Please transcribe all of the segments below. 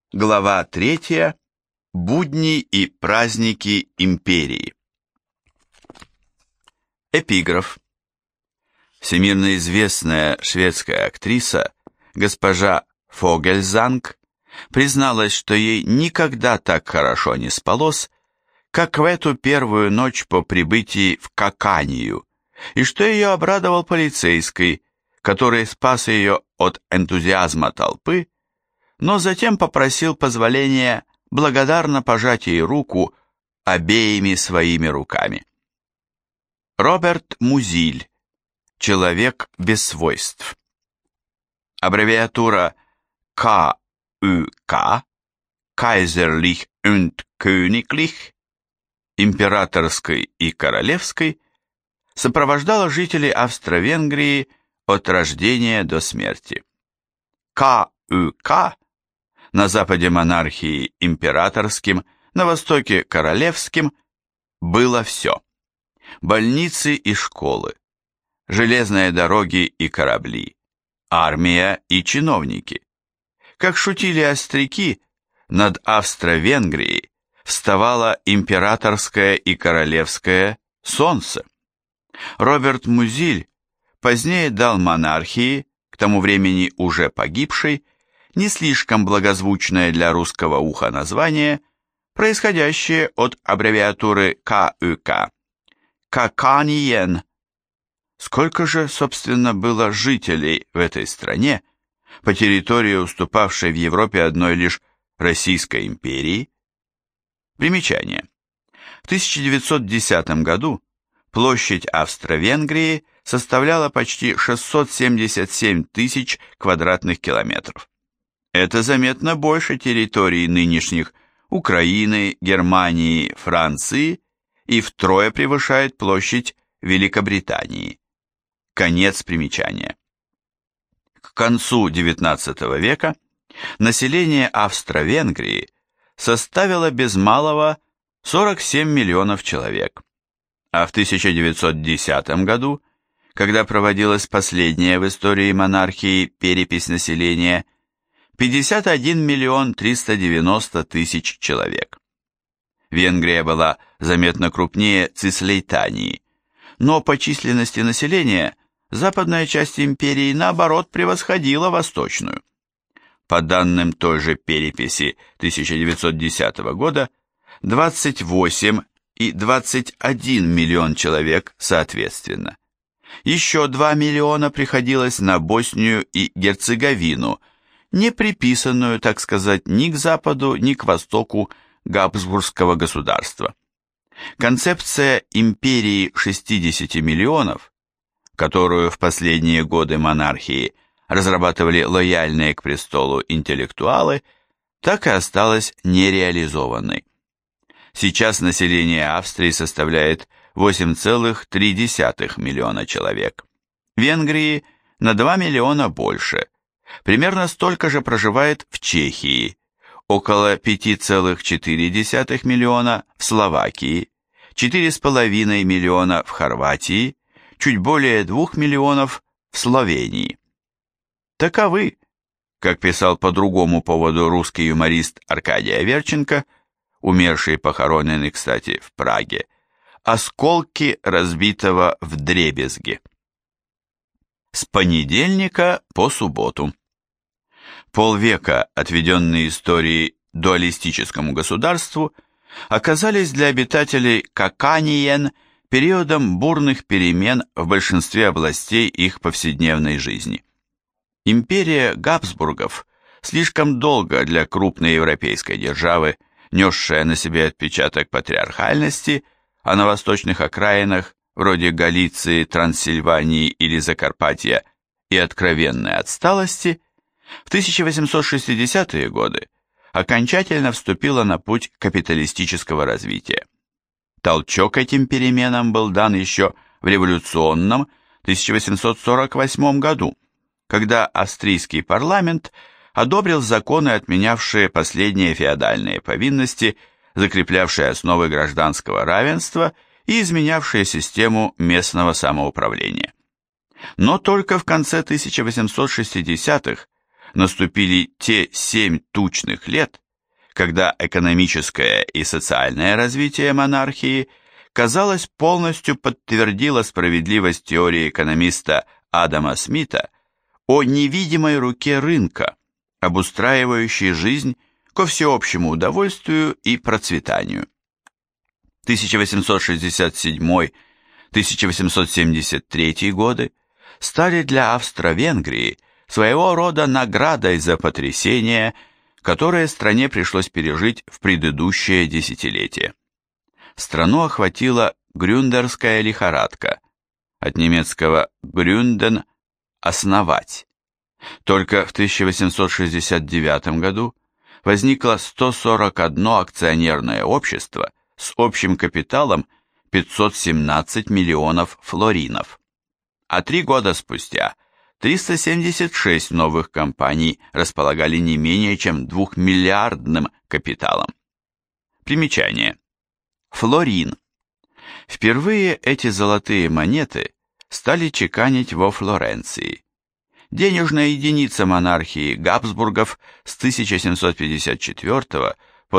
Глава 3. Будни и праздники империи. Эпиграф. Всемирно известная шведская актриса госпожа Фогельзанг призналась, что ей никогда так хорошо не спалось, как в эту первую ночь по прибытии в Каканию, и что ее обрадовал полицейский, который спас ее от энтузиазма толпы, но затем попросил позволения благодарно пожать ей руку обеими своими руками. Роберт Музиль. Человек без свойств. Аббревиатура КУК, Kaiserlich und Königlich, императорской и королевской, сопровождала жителей Австро-Венгрии от рождения до смерти. КУК на западе монархии императорским, на востоке королевским было все. Больницы и школы, железные дороги и корабли, армия и чиновники. Как шутили остряки, над Австро-Венгрией вставало императорское и королевское солнце. Роберт Музиль позднее дал монархии, к тому времени уже погибшей, не слишком благозвучное для русского уха название, происходящее от аббревиатуры КУК. Каканиен. Сколько же, собственно, было жителей в этой стране, по территории уступавшей в Европе одной лишь Российской империи? Примечание. В 1910 году площадь Австро-Венгрии составляла почти 677 тысяч квадратных километров. Это заметно больше территорий нынешних Украины, Германии, Франции и втрое превышает площадь Великобритании. Конец примечания. К концу XIX века население Австро-Венгрии составило без малого 47 миллионов человек, а в 1910 году, когда проводилась последняя в истории монархии перепись населения, 51 миллион 390 тысяч человек. Венгрия была заметно крупнее Цислейтании, но по численности населения западная часть империи наоборот превосходила восточную. По данным той же переписи 1910 года, 28 и 21 миллион человек соответственно. Еще 2 миллиона приходилось на Боснию и Герцеговину, не приписанную, так сказать, ни к западу, ни к востоку Габсбургского государства. Концепция империи 60 миллионов, которую в последние годы монархии разрабатывали лояльные к престолу интеллектуалы, так и осталась нереализованной. Сейчас население Австрии составляет 8,3 миллиона человек. Венгрии на 2 миллиона больше. Примерно столько же проживает в Чехии, около 5,4 миллиона в Словакии, 4,5 миллиона в Хорватии, чуть более 2 миллионов в Словении. Таковы, как писал по другому поводу русский юморист Аркадий Аверченко, умерший и похороненный, кстати, в Праге, осколки разбитого вдребезги. С понедельника по субботу. Полвека, отведенные историей дуалистическому государству, оказались для обитателей Каканиен периодом бурных перемен в большинстве областей их повседневной жизни. Империя Габсбургов, слишком долго для крупной европейской державы, несшая на себе отпечаток патриархальности, а на восточных окраинах, вроде Галиции, Трансильвании или Закарпатья, и откровенной отсталости, в 1860-е годы окончательно вступила на путь капиталистического развития. Толчок этим переменам был дан еще в революционном 1848 году, когда австрийский парламент одобрил законы, отменявшие последние феодальные повинности, закреплявшие основы гражданского равенства и изменявшие систему местного самоуправления. Но только в конце 1860-х наступили те 7 тучных лет, когда экономическое и социальное развитие монархии, казалось, полностью подтвердило справедливость теории экономиста Адама Смита о невидимой руке рынка, обустраивающей жизнь ко всеобщему удовольствию и процветанию. 1867-1873 годы стали для Австро-Венгрии своего рода наградой за потрясения, которые стране пришлось пережить в предыдущее десятилетие. Страну охватила грюндерская лихорадка, от немецкого «gründen» – «основать». Только в 1869 году возникло 141 акционерное общество с общим капиталом 517 миллионов флоринов, а 3 года спустя 376 новых компаний располагали не менее чем 2-миллиардным капиталом. Примечание. Флорин. Впервые эти золотые монеты стали чеканить во Флоренции. Денежная единица монархии Габсбургов с 1754 по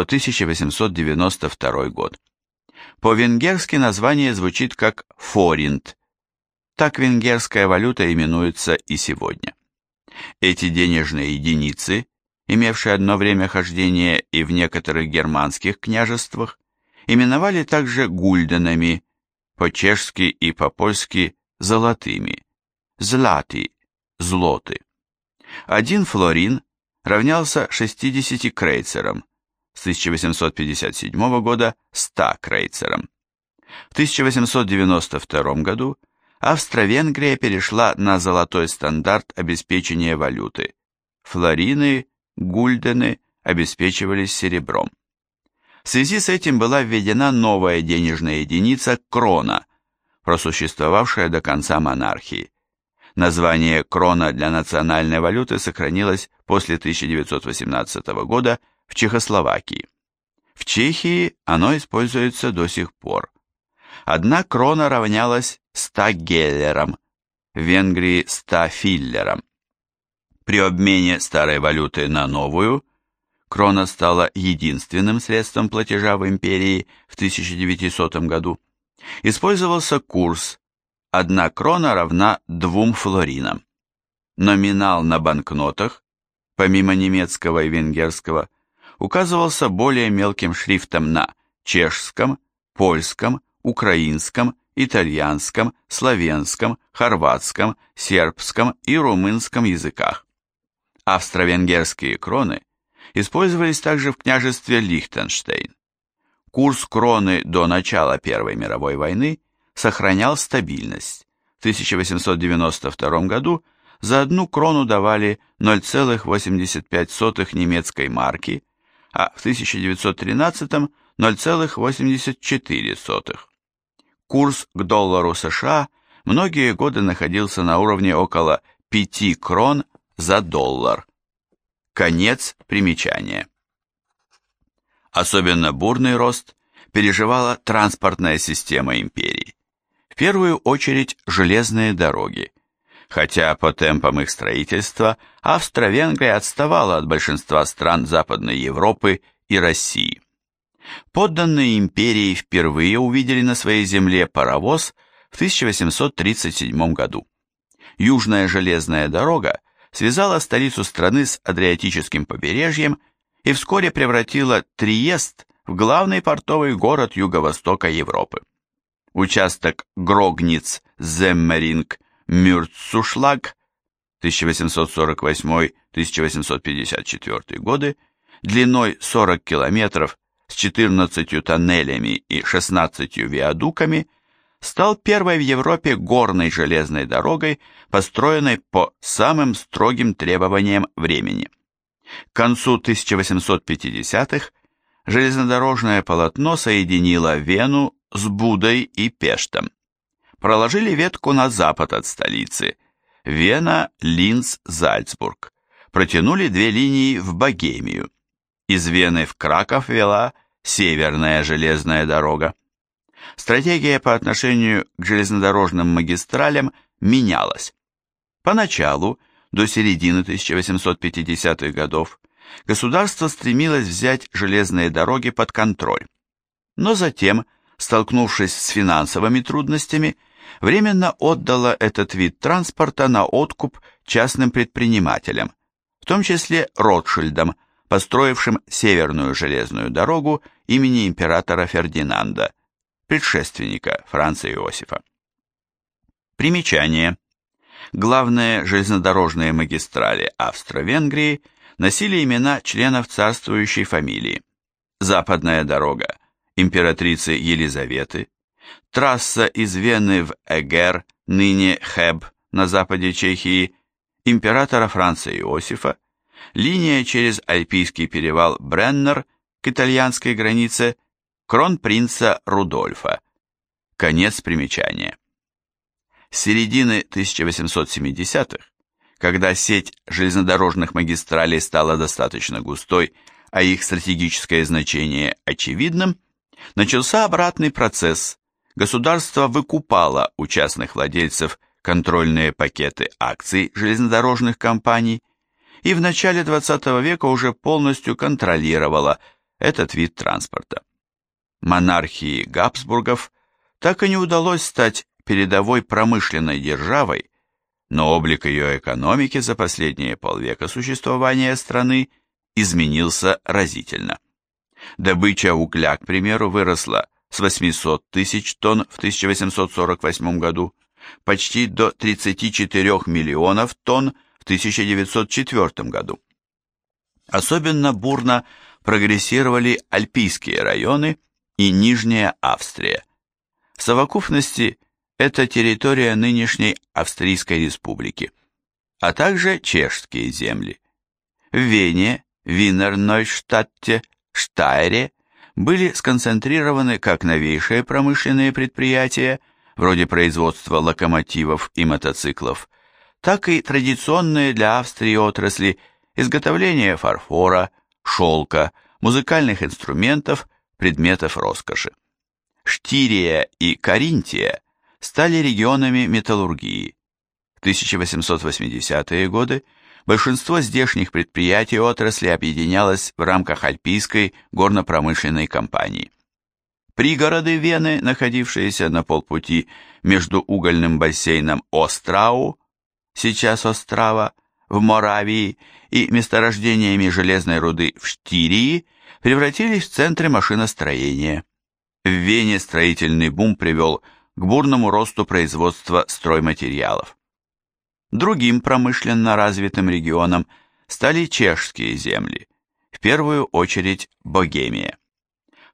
1892 год. По-венгерски название звучит как форинт. Так венгерская валюта именуется и сегодня. Эти денежные единицы, имевшие одно время хождения и в некоторых германских княжествах, именовали также гульденами, по-чешски и по-польски золотыми, злати, злоты. 1 флорин равнялся 60 крейцерам, с 1857 года 100 крейцерам. В 1892 году Австро-Венгрия перешла на золотой стандарт обеспечения валюты. Флорины, гульдены обеспечивались серебром. В связи с этим была введена новая денежная единица крона, просуществовавшая до конца монархии. Название крона для национальной валюты сохранилось после 1918 года в Чехословакии. В Чехии оно используется до сих пор. 1 крона равнялась 100 геллерам, в Венгрии 100 филлерам. При обмене старой валюты на новую крона стала единственным средством платежа в империи в 1900 году. Использовался курс 1 крона равна 2 флоринам. Номинал на банкнотах, помимо немецкого и венгерского, указывался более мелким шрифтом на чешском, польском, украинском, итальянском, славянском, хорватском, сербском и румынском языках. Австро-венгерские кроны использовались также в княжестве Лихтенштейн. Курс кроны до начала Первой мировой войны сохранял стабильность. В 1892 году за 1 крону давали 0,85 немецкой марки, а в 1913 0,84. Курс к доллару США многие годы находился на уровне около 5 крон за доллар. Конец примечания. Особенно бурный рост переживала транспортная система империи. В первую очередь железные дороги. Хотя по темпам их строительства Австро-Венгрия отставала от большинства стран Западной Европы и России. Подданные империи впервые увидели на своей земле паровоз в 1837 году. Южная железная дорога связала столицу страны с Адриатическим побережьем и вскоре превратила Триест в главный портовый город юго-востока Европы. Участок Грогниц-Земмеринг-Мюрцушлаг 1848-1854 годы длиной 40 километров с 14 тоннелями и 16 виадуками стал первой в Европе горной железной дорогой, построенной по самым строгим требованиям времени. К концу 1850-х железнодорожное полотно соединило Вену с Будой и Пештом. Проложили ветку на запад от столицы – Вена, Линц, Зальцбург. Протянули 2 линии в Богемию. Из Вены в Краков вела Северная железная дорога. Стратегия по отношению к железнодорожным магистралям менялась. Поначалу до середины 1850-х годов государство стремилось взять железные дороги под контроль, но затем, столкнувшись с финансовыми трудностями, временно отдало этот вид транспорта на откуп частным предпринимателям, в том числе Ротшильдам, построившим Северную железную дорогу имени императора Фердинанда, предшественника Франца Иосифа. Примечание. Главные железнодорожные магистрали Австро-Венгрии носили имена членов царствующей фамилии. Западная дорога императрицы Елизаветы, трасса из Вены в Эгер, ныне Хэб, на западе Чехии, императора Франца Иосифа, линия через Альпийский перевал Бреннер к итальянской границе кронпринца Рудольфа. Конец примечания. С середины 1870-х, когда сеть железнодорожных магистралей стала достаточно густой, а их стратегическое значение очевидным, начался обратный процесс. Государство выкупало у частных владельцев контрольные пакеты акций железнодорожных компаний и в начале XX века уже полностью контролировало этот вид транспорта. Монархии Габсбургов так и не удалось стать передовой промышленной державой, но облик ее экономики за последние полвека существования страны изменился разительно. Добыча угля, к примеру, выросла с 800 тысяч тонн в 1848 году почти до 34 миллионов тонн в 1904 году. Особенно бурно прогрессировали альпийские районы и Нижняя Австрия. В совокупности это территория нынешней Австрийской республики, а также чешские земли. В Вене, Виннер-Нойштадте, Штайре были сконцентрированы как новейшие промышленные предприятия, вроде производства локомотивов и мотоциклов, так и традиционные для Австрии отрасли изготовления фарфора, шелка, музыкальных инструментов, предметов роскоши. Штирия и Каринтия стали регионами металлургии. В 1880-е годы большинство здешних предприятий отрасли объединялось в рамках Альпийской горно-промышленной компании. Пригороды Вены, находившиеся на полпути между угольным бассейном Острау, сейчас Острава, в Моравии, и месторождениями железной руды в Штирии, превратились в центры машиностроения. В Вене строительный бум привел к бурному росту производства стройматериалов. Другим промышленно развитым регионом стали чешские земли, в первую очередь Богемия. В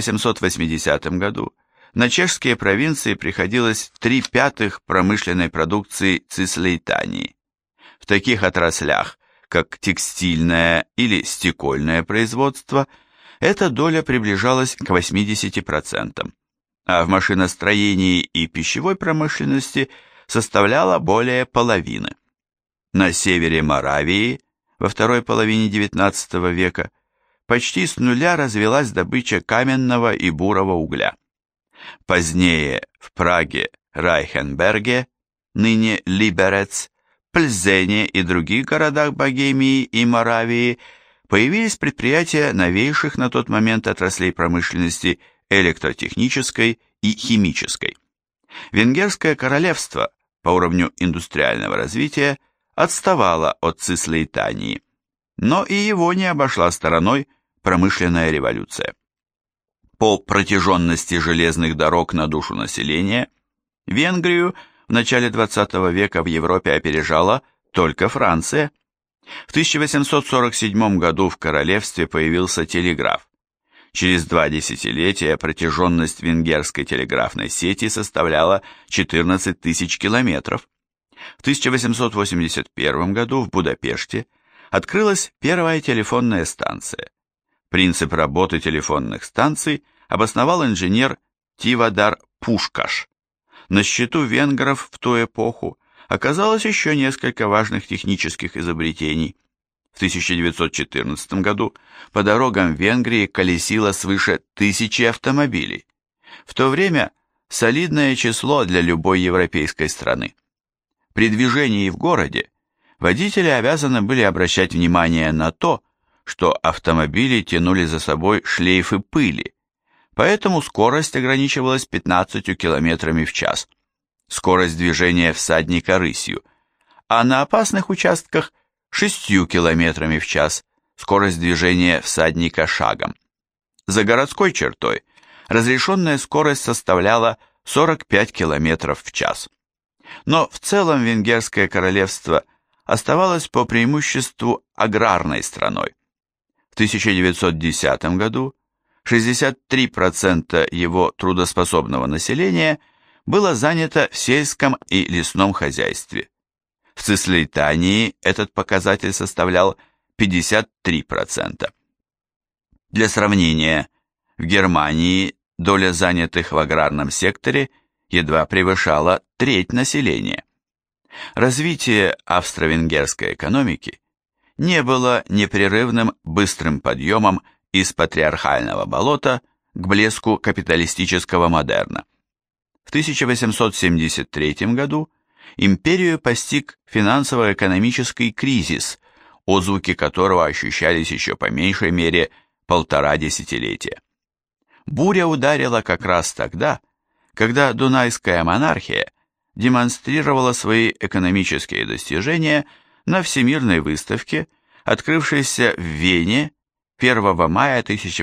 1880 году на чешские провинции приходилось 3/5 промышленной продукции Цислейтании. В таких отраслях, как текстильное или стекольное производство, эта доля приближалась к 80%, а в машиностроении и пищевой промышленности составляла более половины. На севере Моравии во второй половине XIX века почти с нуля развилась добыча каменного и бурого угля. Позднее в Праге, Райхенберге, ныне Либерец, Пльзене и других городах Богемии и Моравии появились предприятия новейших на тот момент отраслей промышленности электротехнической и химической. Венгерское королевство по уровню индустриального развития отставало от Цислейтании, но и его не обошла стороной промышленная революция. По протяженности железных дорог на душу населения Венгрию в начале XX века в Европе опережала только Франция. В 1847 году в королевстве появился телеграф. Через 2 десятилетия протяженность венгерской телеграфной сети составляла 14 тысяч километров. В 1881 году в Будапеште открылась первая телефонная станция. Принцип работы телефонных станций обосновал инженер Тивадар Пушкаш. На счету венгров в ту эпоху оказалось еще несколько важных технических изобретений. В 1914 году по дорогам Венгрии колесило свыше 1000 автомобилей. В то время солидное число для любой европейской страны. При движении в городе водители обязаны были обращать внимание на то, что автомобили тянули за собой шлейфы пыли, поэтому скорость ограничивалась 15 км в час, скорость движения всадника рысью, а на опасных участках 6 км в час, скорость движения всадника шагом. За городской чертой разрешенная скорость составляла 45 км в час. Но в целом Венгерское королевство оставалось по преимуществу аграрной страной. В 1910 году 63% его трудоспособного населения было занято в сельском и лесном хозяйстве. В Цислейтании этот показатель составлял 53%. Для сравнения, в Германии доля занятых в аграрном секторе едва превышала треть населения. Развитие австро-венгерской экономики не было непрерывным быстрым подъемом из патриархального болота к блеску капиталистического модерна. В 1873 году империю постиг финансово-экономический кризис, отзвуки которого ощущались еще по меньшей мере 1,5 десятилетия. Буря ударила как раз тогда, когда Дунайская монархия демонстрировала свои экономические достижения на Всемирной выставке, открывшейся в Вене 1 мая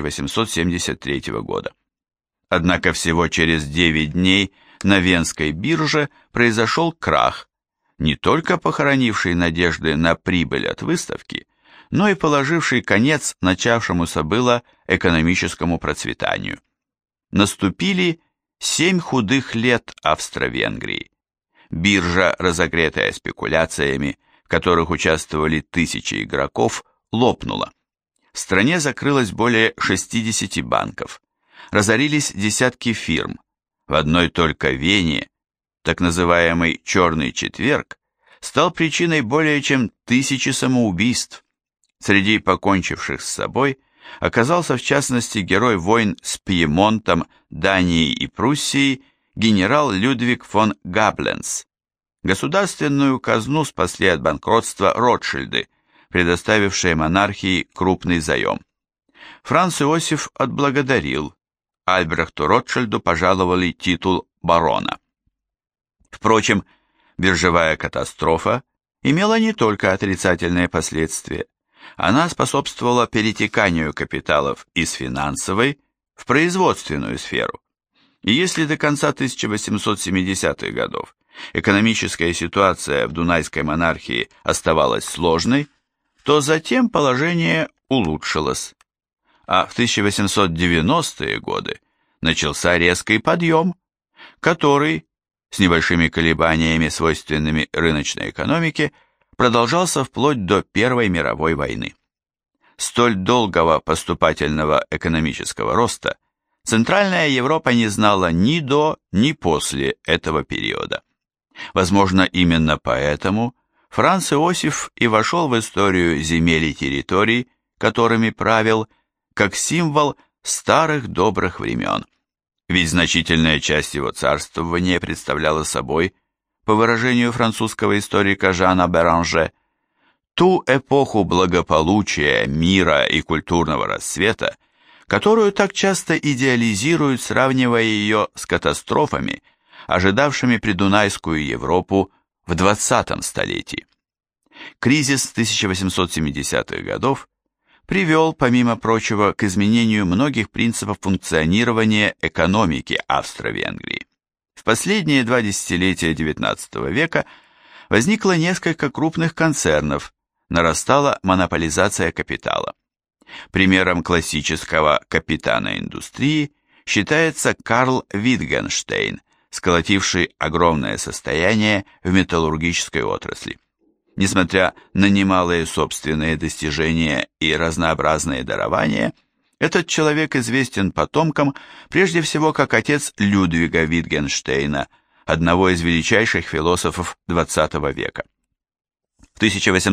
1873 года. Однако всего через 9 дней на Венской бирже произошел крах, не только похоронивший надежды на прибыль от выставки, но и положивший конец начавшемуся было экономическому процветанию. Наступили 7 худых лет Австро-Венгрии. Биржа, разогретая спекуляциями, в которых участвовали тысячи игроков, лопнула. В стране закрылось более 60 банков. Разорились десятки фирм. В одной только Вене, так называемый «Черный четверг», стал причиной более чем 1000 самоубийств. Среди покончивших с собой оказался в частности герой войн с Пьемонтом, Данией и Пруссией генерал Людвиг фон Габленс. Государственную казну спасли от банкротства Ротшильды, предоставившие монархии крупный заем. Франц Иосиф отблагодарил, Альбрехту Ротшильду пожаловали титул барона. Впрочем, биржевая катастрофа имела не только отрицательные последствия. Она способствовала перетеканию капиталов из финансовой в производственную сферу. И если до конца 1870-х годов экономическая ситуация в Дунайской монархии оставалась сложной, то затем положение улучшилось. А в 1890-е годы начался резкий подъем, который, с небольшими колебаниями, свойственными рыночной экономике, продолжался вплоть до Первой мировой войны. Столь долгого поступательного экономического роста Центральная Европа не знала ни до, ни после этого периода. Возможно, именно поэтому Франц Иосиф и вошел в историю земель и территорий, которыми правил, как символ старых добрых времен. Ведь значительная часть его царствования представляла собой, по выражению французского историка Жана Беранже, ту эпоху благополучия, мира и культурного расцвета, которую так часто идеализируют, сравнивая ее с катастрофами, ожидавшими придунайскую Европу в 20 столетии. Кризис 1870-х годов привел, помимо прочего, к изменению многих принципов функционирования экономики Австро-Венгрии. В последние 2 десятилетия XIX века возникло несколько крупных концернов, нарастала монополизация капитала. Примером классического капитана индустрии считается Карл Витгенштейн, сколотивший огромное состояние в металлургической отрасли. Несмотря на немалые собственные достижения и разнообразные дарования, этот человек известен потомкам прежде всего как отец Людвига Витгенштейна, одного из величайших философов XX века. В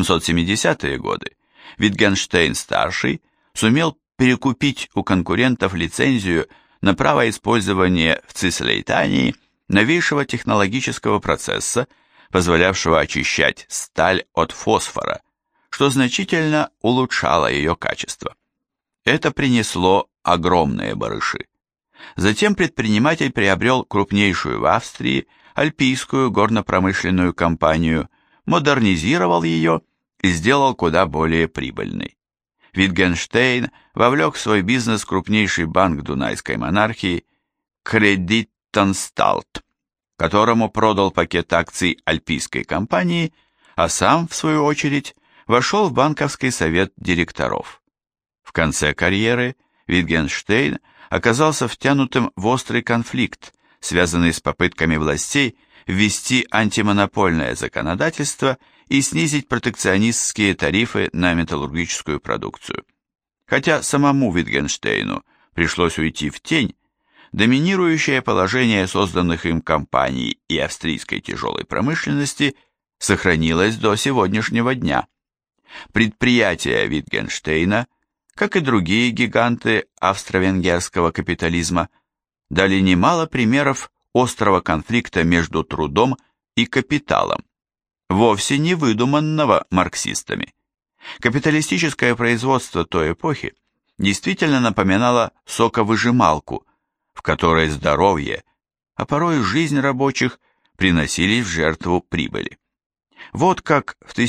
1870-е годы Витгенштейн-старший сумел перекупить у конкурентов лицензию на право использования в Цислейтании новейшего технологического процесса, позволявшего очищать сталь от фосфора, что значительно улучшало ее качество. Это принесло огромные барыши. Затем предприниматель приобрел крупнейшую в Австрии альпийскую горно-промышленную компанию, модернизировал ее и сделал куда более прибыльной. Wittgenstein вовлек в свой бизнес крупнейший банк Дунайской монархии Кредитанстальт, которому продал пакет акций альпийской компании, а сам, в свою очередь, вошел в банковский совет директоров. В конце карьеры Wittgenstein оказался втянутым в острый конфликт, связанный с попытками властей ввести антимонопольное законодательство и снизить протекционистские тарифы на металлургическую продукцию. Хотя самому Wittgensteinu пришлось уйти в тень, доминирующее положение созданных им компаний и австрийской тяжелой промышленности сохранилось до сегодняшнего дня. Предприятия Wittgensteina, как и другие гиганты австро-венгерского капитализма, дали немало примеров острого конфликта между трудом и капиталом, вовсе не выдуманного марксистами. Капиталистическое производство той эпохи действительно напоминало соковыжималку, в которой здоровье, а порой жизнь рабочих приносились в жертву прибыли. Вот как в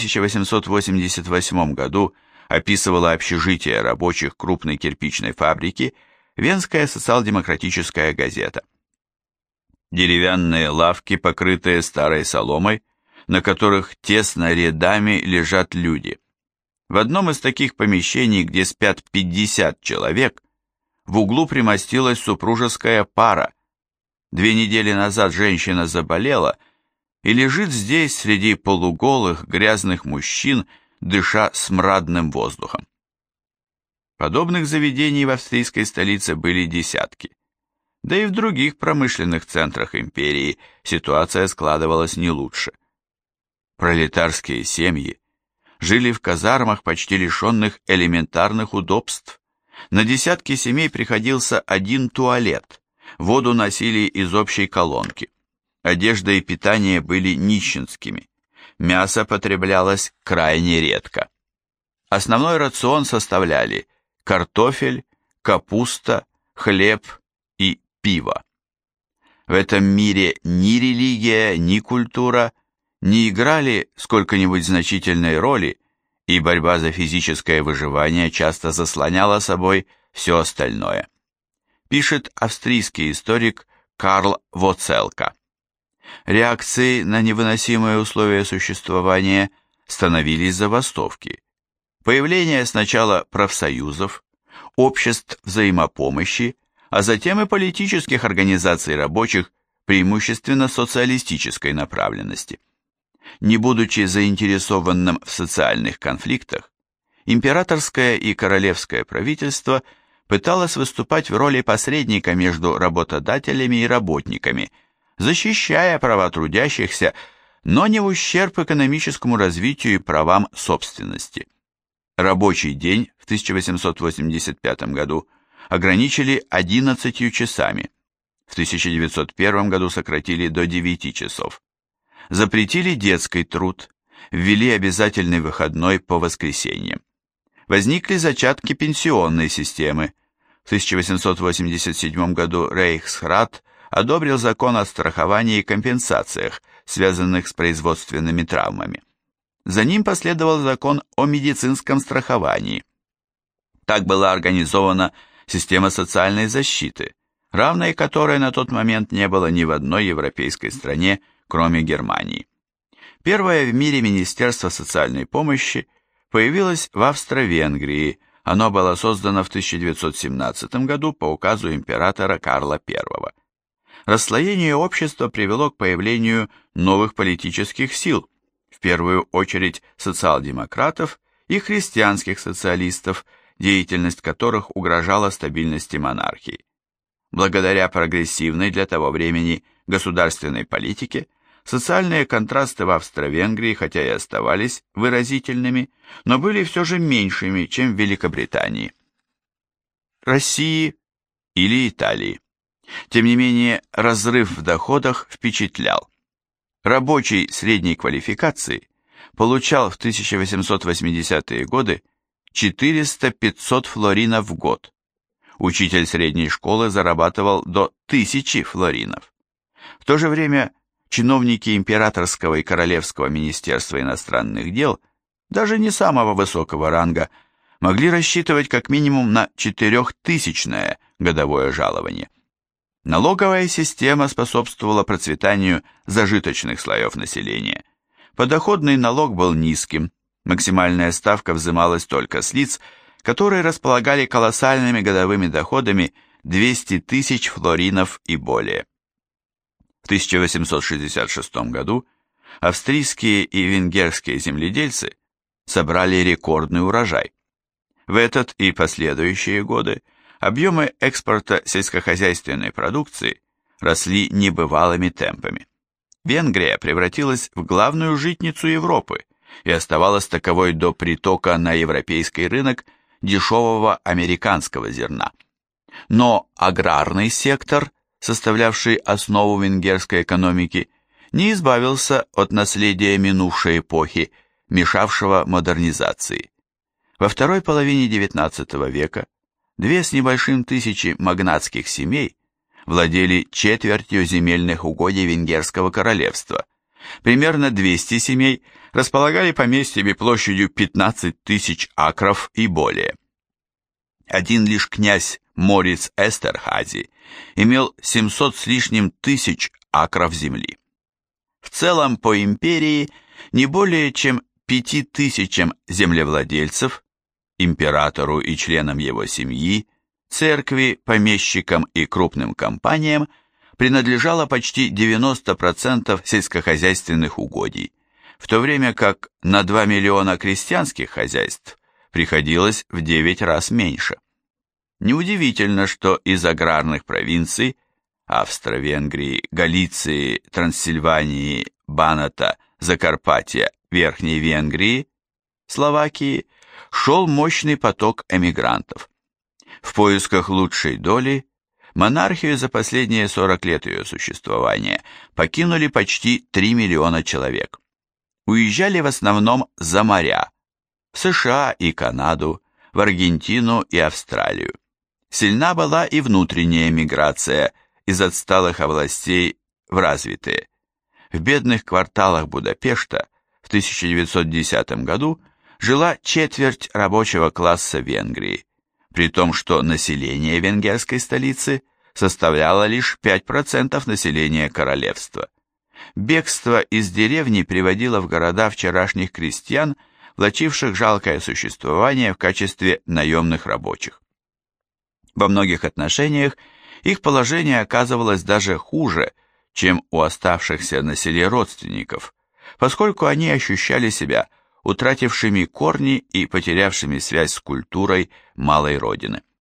1888 году описывала общежитие рабочих крупной кирпичной фабрики Венская социал-демократическая газета. Деревянные лавки, покрытые старой соломой, на которых тесно рядами лежат люди. В одном из таких помещений, где спят 50 человек, в углу примостилась супружеская пара. 2 недели назад женщина заболела и лежит здесь среди полуголых грязных мужчин, дыша смрадным воздухом. Подобных заведений в австрийской столице были десятки. Да и в других промышленных центрах империи ситуация складывалась не лучше. Пролетарские семьи жили в казармах, почти лишенных элементарных удобств. На десятки семей приходился один туалет, воду носили из общей колонки. Одежда и питание были нищенскими. Мясо потреблялось крайне редко. Основной рацион составляли картофель, капуста, хлеб и пиво. В этом мире ни религия, ни культура не играли сколько-нибудь значительной роли, и борьба за физическое выживание часто заслоняла собой все остальное. Пишет австрийский историк Карл Воцелка. Реакцией на невыносимые условия существования становились забастовки. Появление сначала профсоюзов, обществ взаимопомощи, а затем и политических организаций рабочих, преимущественно социалистической направленности. Не будучи заинтересованным в социальных конфликтах, императорское и королевское правительство пыталось выступать в роли посредника между работодателями и работниками, защищая права трудящихся, но не в ущерб экономическому развитию и правам собственности. Рабочий день в 1885 году ограничили 11 часами, в 1901 году сократили до 9 часов. Запретили детский труд, ввели обязательный выходной по воскресеньям. Возникли зачатки пенсионной системы. В 1887 году Рейхсрат одобрил закон о страховании и компенсациях, связанных с производственными травмами. За ним последовал закон о медицинском страховании. Так была организована система социальной защиты, равной которой на тот момент не было ни в одной европейской стране, кроме Германии. Первое в мире Министерство социальной помощи появилось в Австро-Венгрии. Оно было создано в 1917 году по указу императора Карла I. Расслоение общества привело к появлению новых политических сил, в первую очередь социал-демократов и христианских социалистов, деятельность которых угрожала стабильности монархии. Благодаря прогрессивной для того времени государственной политике, социальные контрасты в Австро-Венгрии, хотя и оставались выразительными, но были все же меньшими, чем в Великобритании, России или Италии. Тем не менее, разрыв в доходах впечатлял. рабочий средней квалификации получал в 1880-е годы 400-500 флоринов в год. Учитель средней школы зарабатывал до 1000 флоринов. В то же время чиновники Императорского и Королевского министерства иностранных дел, даже не самого высокого ранга, могли рассчитывать как минимум на 4000-е годовое жалование. Налоговая система способствовала процветанию зажиточных слоев населения. Подоходный налог был низким, максимальная ставка взималась только с лиц, которые располагали колоссальными годовыми доходами 200 тысяч флоринов и более. В 1866 году австрийские и венгерские земледельцы собрали рекордный урожай. В этот и последующие годы объемы экспорта сельскохозяйственной продукции росли небывалыми темпами. Венгрия превратилась в главную житницу Европы и оставалась таковой до притока на европейский рынок дешевого американского зерна. Но аграрный сектор, составлявший основу венгерской экономики, не избавился от наследия минувшей эпохи, мешавшего модернизации. Во второй половине XIX века 2 с небольшим тысячи магнатских семей владели четвертью земельных угодий Венгерского королевства. Примерно 200 семей располагали поместьями площадью 15 тысяч акров и более. Один лишь князь Мориц Эстерхази имел 700 с лишним тысяч акров земли. В целом по империи не более чем 5000 землевладельцев, императору и членам его семьи, церкви, помещикам и крупным компаниям принадлежало почти 90% сельскохозяйственных угодий, в то время как на 2 миллиона крестьянских хозяйств приходилось в 9 раз меньше. Неудивительно, что из аграрных провинций Австро-Венгрии, Галиции, Трансильвании, Баната, Закарпатья, Верхней Венгрии, Словакии шел мощный поток эмигрантов. В поисках лучшей доли монархию за последние 40 лет ее существования покинули почти 3 миллиона человек. Уезжали в основном за моря, в США и Канаду, в Аргентину и Австралию. Сильна была и внутренняя миграция из отсталых областей в развитые. В бедных кварталах Будапешта в 1910 году жила четверть рабочего класса Венгрии, при том, что население венгерской столицы составляло лишь 5% населения королевства. Бегство из деревни приводило в города вчерашних крестьян, влачивших жалкое существование в качестве наемных рабочих. Во многих отношениях их положение оказывалось даже хуже, чем у оставшихся на селе родственников, поскольку они ощущали себя утратившими корни и потерявшими связь с культурой малой родины.